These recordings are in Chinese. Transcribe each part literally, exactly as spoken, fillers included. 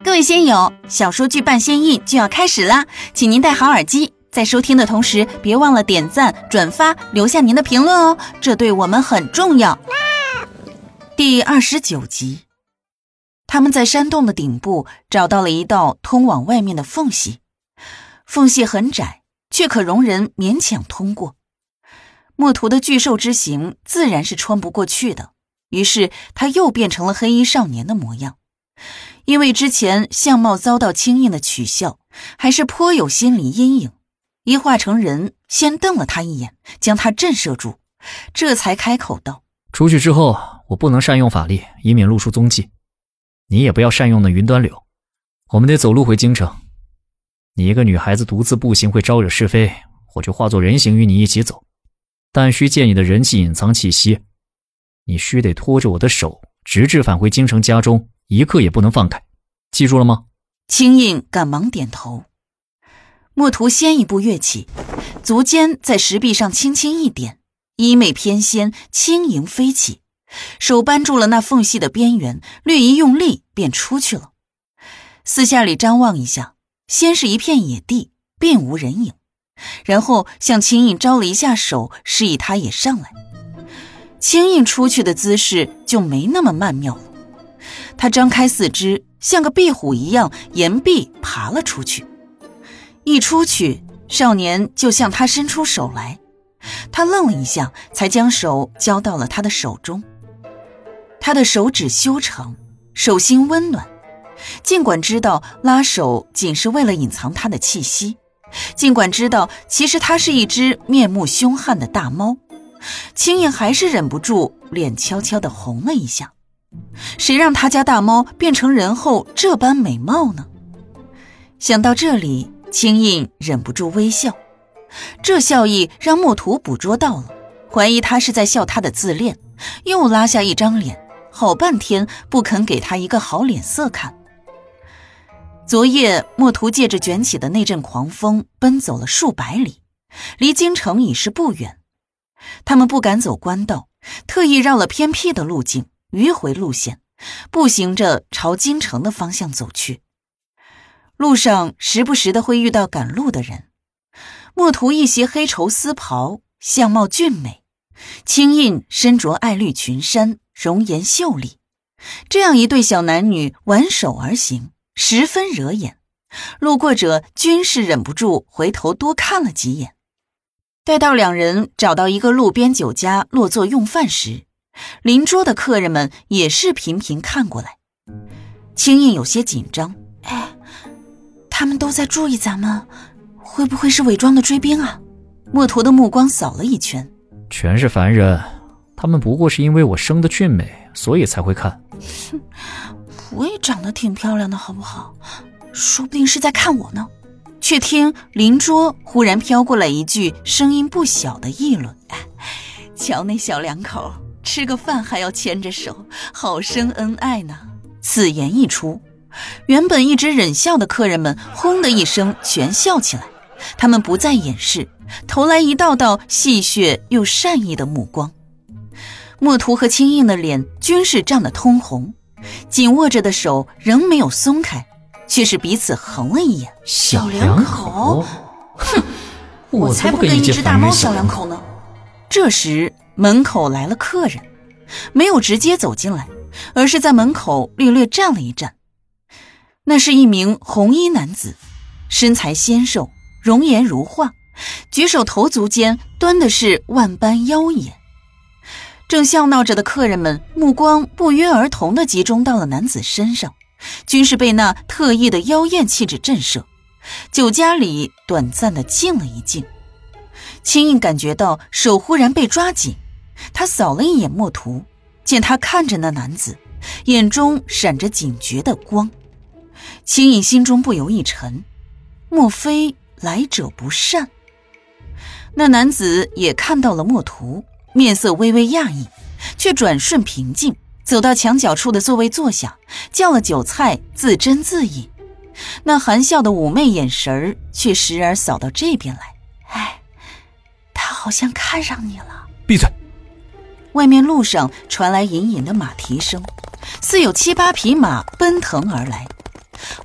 各位仙友，小说剧伴仙印就要开始啦，请您戴好耳机，在收听的同时别忘了点赞、转发，留下您的评论哦，这对我们很重要。第二十九集，他们在山洞的顶部找到了一道通往外面的缝隙，缝隙很窄，却可容人勉强通过。墨图的巨兽之形自然是穿不过去的，于是他又变成了黑衣少年的模样。因为之前相貌遭到青印的取笑，还是颇有心理阴影，一化成人，先瞪了他一眼，将他震慑住，这才开口道： 出去之后，我不能善用法力，以免露出踪迹。你也不要善用那云端柳，我们得走路回京城。你一个女孩子独自步行会招惹是非，我就化作人形与你一起走，但需借你的人气隐藏气息。你须得拖着我的手，直至返回京城家中，一刻也不能放开，记住了吗？ 青印赶忙点头。墨图先一步跃起，足尖在石壁上轻轻一点，衣袂翩跹，轻盈飞起，手扳住了那缝隙的边缘，略一用力便出去了。四下里张望一下，先是一片野地，并无人影，然后向青印招了一下手，示意他也上来。青印出去的姿势就没那么曼妙了，他张开四肢，像个壁虎一样沿壁爬了出去。一出去，少年就向他伸出手来，他愣了一下，才将手交到了他的手中。他的手指修长，手心温暖，尽管知道拉手仅是为了隐藏他的气息，尽管知道其实他是一只面目凶悍的大猫，青印还是忍不住脸悄悄地红了一下。谁让他家大猫变成人后这般美貌呢？想到这里，青印忍不住微笑，这笑意让墨图捕捉到了，怀疑他是在笑他的自恋，又拉下一张脸，好半天不肯给他一个好脸色看。昨夜墨图借着卷起的那阵狂风奔走了数百里，离京城已是不远。他们不敢走官道，特意绕了偏僻的路径，迂回路线，步行着朝京城的方向走去。路上时不时的会遇到赶路的人。墨图一袭黑绸丝袍，相貌俊美，青印身着艾绿裙衫，容颜秀丽，这样一对小男女挽手而行，十分惹眼，路过者均是忍不住回头多看了几眼。待到两人找到一个路边酒家落座用饭时，邻桌的客人们也是频频看过来。青印有些紧张，哎，他们都在注意咱们，会不会是伪装的追兵啊？墨图的目光扫了一圈， 全是凡人，他们不过是因为我生得俊美，所以才会看。 哼，我也长得挺漂亮的好不好？说不定是在看我呢。却听邻桌忽然飘过来一句声音不小的议论，哎，瞧那小两口吃个饭还要牵着手，好生恩爱呢。此言一出，原本一直忍笑的客人们轰的一声全笑起来，他们不再掩饰，投来一道道戏谑又善意的目光。墨图和青印的脸均是涨得通红，紧握着的手仍没有松开，却是彼此横了一眼。 小两口？ 哼，我才不跟一只大猫小两口呢。这时门口来了客人，没有直接走进来，而是在门口略略站了一站。那是一名红衣男子，身材纤瘦，容颜如画，举手投足间端的是万般妖冶。正笑闹着的客人们目光不约而同地集中到了男子身上，均是被那特异的妖艳气质震慑。酒家里短暂地静了一静，青印感觉到手忽然被抓紧，他扫了一眼墨图，见他看着那男子，眼中闪着警觉的光。青印心中不由一沉，莫非来者不善？那男子也看到了墨图，面色微微讶异，却转瞬平静，走到墙角处的座位坐下，叫了酒菜，自斟自饮。那含笑的妩媚眼神却时而扫到这边来，哎，他好像看上你了。 闭嘴！ 外面路上传来隐隐的马蹄声，似有七八匹马奔腾而来。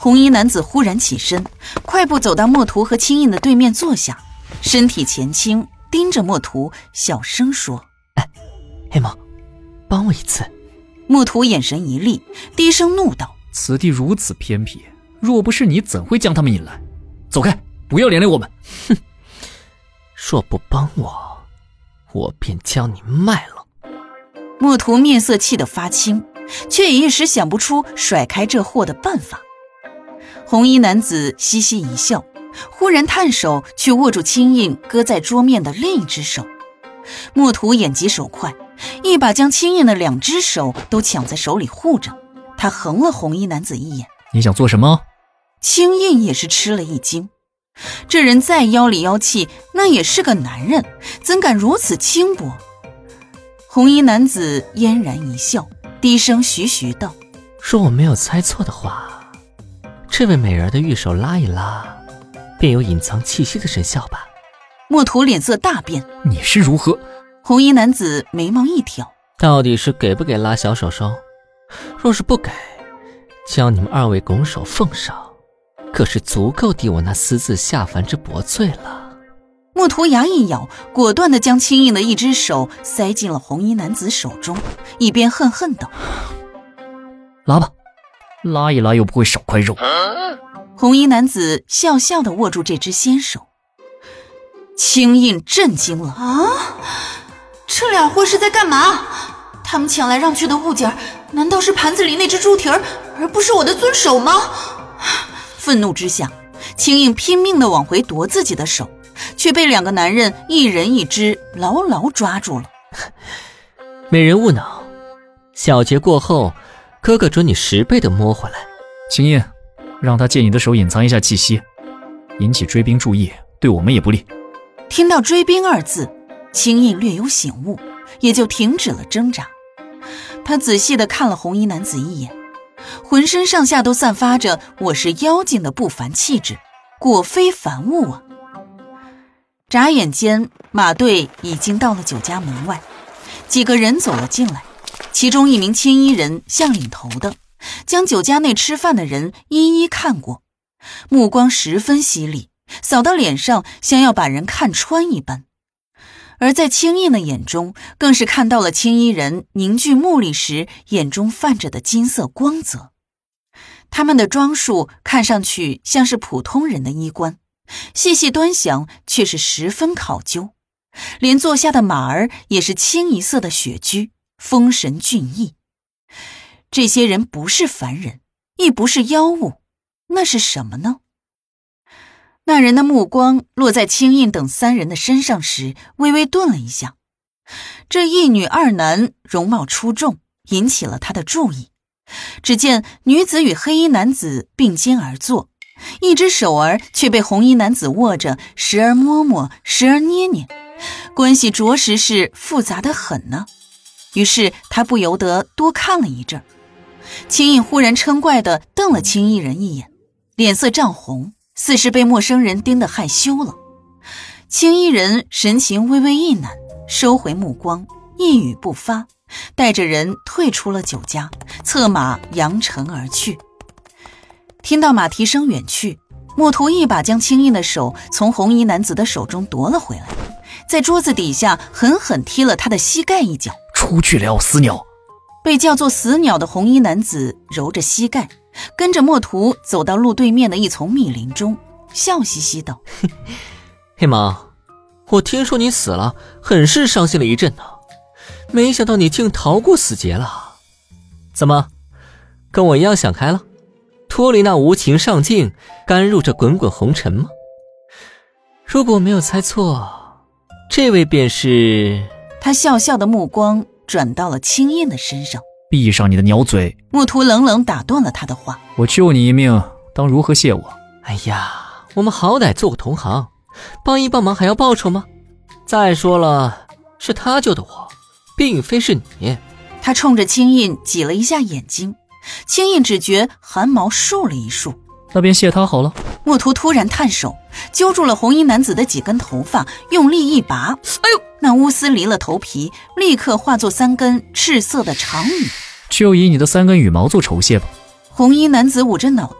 红衣男子忽然起身，快步走到墨图和青印的对面坐下，身体前倾，盯着墨图，小声说： 哎，黑猫，帮我一次。 墨图眼神一厉，低声怒道： 此地如此偏僻，若不是你怎会将他们引来？走开，不要连累我们。 哼，若不帮我，我便将你卖了。 墨图面色气得发青，却也一时想不出甩开这货的办法。红衣男子嘻嘻一笑，忽然探手去握住青印搁在桌面的另一只手。墨图眼疾手快，一把将青印的两只手都抢在手里护着。他横了红衣男子一眼： 你想做什么？ 青印也是吃了一惊，这人再妖里妖气，那也是个男人，怎敢如此轻薄？红衣男子嫣然一笑，低声徐徐道： 若我没有猜错的话，这位美人的玉手拉一拉，便有隐藏气息的神效吧？ 墨图脸色大变： 你是如何？ 红衣男子眉毛一挑： 到底是给不给拉小手手？若是不给，将你们二位拱手奉上，可是足够抵我那私自下凡之薄罪了。 墨图牙一咬，果断地将青印的一只手塞进了红衣男子手中，一边恨恨道： 拉吧，拉一拉又不会少块肉。 红衣男子笑笑地握住这只纤手。青印震惊了： 啊，这俩货是在干嘛？他们抢来让去的物件，难道是盘子里那只猪蹄儿，而不是我的尊手吗？ 愤怒之下，青印拼命地往回夺自己的手，却被两个男人一人一只牢牢抓住了。 美人勿恼，小节过后，哥哥准你十倍的摸回来。 青印，让他借你的手隐藏一下气息，引起追兵注意，对我们也不利。 听到追兵二字，青印略有醒悟，也就停止了挣扎。他仔细地看了红衣男子一眼，浑身上下都散发着我是妖精的不凡气质，果非凡物啊。眨眼间，马队已经到了酒家门外，几个人走了进来，其中一名青衣人像领头的，将酒家内吃饭的人一一看过，目光十分犀利，扫到脸上像要把人看穿一般。而在青印的眼中，更是看到了青衣人凝聚目力时眼中泛着的金色光泽。他们的装束看上去像是普通人的衣冠，细细端详却是十分考究，连坐下的马儿也是清一色的雪居，风神俊逸。这些人不是凡人，亦不是妖物，那是什么呢？那人的目光落在青印等三人的身上时，微微顿了一下。这一女二男容貌出众，引起了他的注意。只见女子与黑衣男子并肩而坐，一只手儿却被红衣男子握着，时而摸摸，时而捏捏，关系着实是复杂得很呢。于是他不由得多看了一阵。青印忽然嗔怪地瞪了青衣人一眼，脸色涨红，似是被陌生人盯得害羞了。青衣人神情微微一难，收回目光，一语不发，带着人退出了酒家，策马扬尘而去。听到马蹄声远去，墨图一把将青印的手从红衣男子的手中夺了回来，在桌子底下狠狠踢了他的膝盖一脚。 出去了，死鸟！ 被叫做死鸟的红衣男子揉着膝盖，跟着墨图走到路对面的一丛密林中，笑嘻嘻道： 黑毛，我听说你死了，很是伤心了一阵呢，没想到你竟逃过死劫了。怎么，跟我一样想开了，脱离那无情上境，甘入这滚滚红尘吗？如果我没有猜错，这位便是…… 他笑笑的目光转到了青印的身上。 闭上你的鸟嘴！ 墨图冷冷打断了他的话。 我救你一命，当如何谢我？ 哎呀，我们好歹做个同行，帮一帮忙还要报酬吗？再说了，是他救的我，并非是你。 他冲着青印挤了一下眼睛，青印只觉汗毛竖了一竖。 那便谢他好了。 墨图突然探手揪住了红衣男子的几根头发，用力一拔，哎呦！那乌丝离了头皮，立刻化作三根赤色的长羽。 就以你的三根羽毛做酬谢吧。 红衣男子捂着脑袋，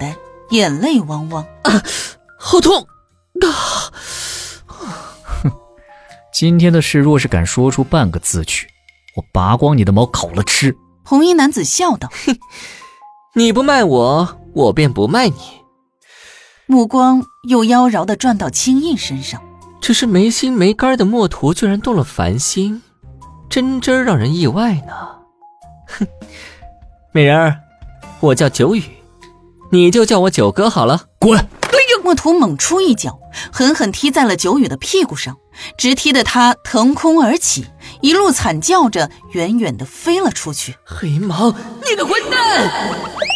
眼泪汪汪。 啊，好痛！啊！ 哼，今天的事若是敢说出半个字去，我拔光你的毛烤了吃。 红衣男子笑道： 哼，你不卖我，我便不卖你。 目光又妖娆地转到青印身上， 只是没心没肝的墨图居然动了凡心，真真让人意外呢。哼，美人儿，我叫九雨，你就叫我九哥好了。 滚！ 墨图猛出一脚，狠狠踢在了九雨的屁股上，直踢得他腾空而起，一路惨叫着远远地飞了出去。 黑毛，你个混蛋！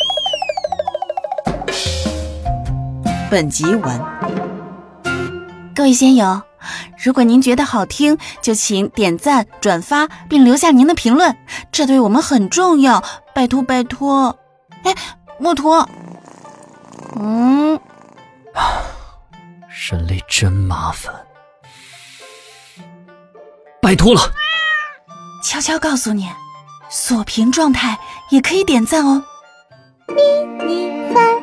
本集完。各位仙友，如果您觉得好听，就请点赞、转发并留下您的评论，这对我们很重要，拜托拜托。哎，墨图，嗯， 人类真麻烦，拜托了。 悄悄告诉你，锁屏状态也可以点赞哦。 迷你番